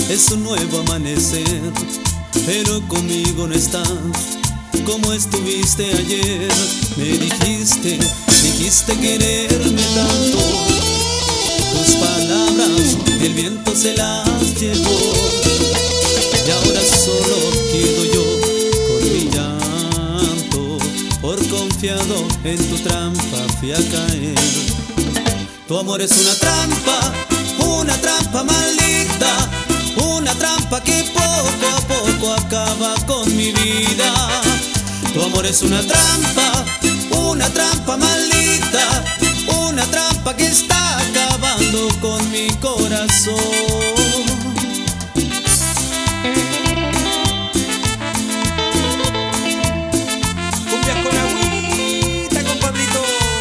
Es un nuevo amanecer, pero conmigo no estás como estuviste ayer. Me dijiste quererme tanto. Tus palabras el viento se las llevó, y ahora solo quedo yo con mi llanto. Por confiado en tu trampa fui a caer. Tu amor es una trampa maldita, una trampa que poco a poco acaba con mi vida. Tu amor es una trampa maldita, una trampa que está acabando con mi corazón. Cumbias con agüita, compadrito.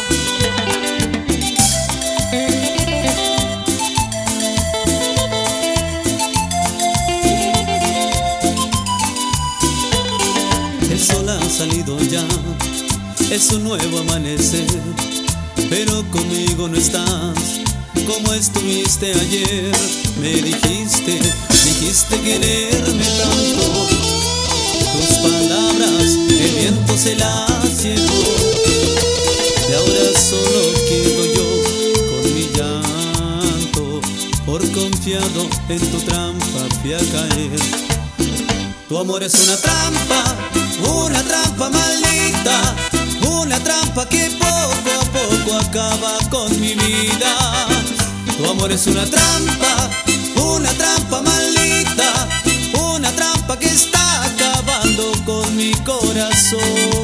El sol ha salido ya, es un nuevo amanecer, pero conmigo no estás como estuviste ayer. Me dijiste quererme tanto. Tus palabras el viento se las llevó, y ahora solo quedo yo con mi llanto. Por confiado en tu trampa fui a caer. Tu amor es una trampa maldita, una trampa que poco a poco acaba con mi vida. Tu amor es una trampa maldita, una trampa que está acabando con mi corazón.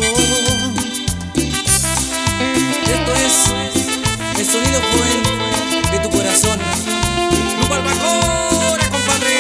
Esto es el sonido cruel de tu corazón. Grupo Albacora, compadre.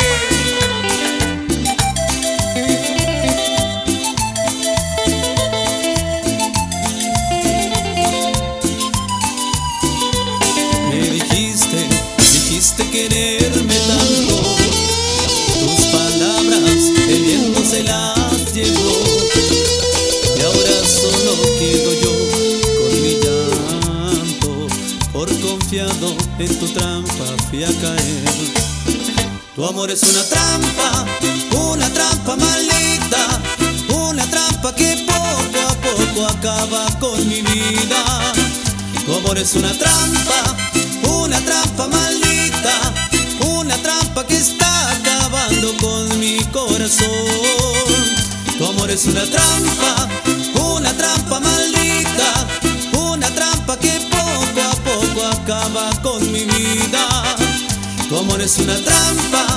Me dijiste quererme tanto. Tus palabras el viento se las llevó, y ahora solo quedo yo con mi llanto. Por confiado en tu trampa fui a caer. Tu amor es una trampa maldita, una trampa que poco a poco acaba con mi vida. Tu amor es una trampa maldita, una trampa que está acabando con mi corazón. Tu amor es una trampa maldita, una trampa que poco a poco acaba con mi vida. Tu amor es una trampa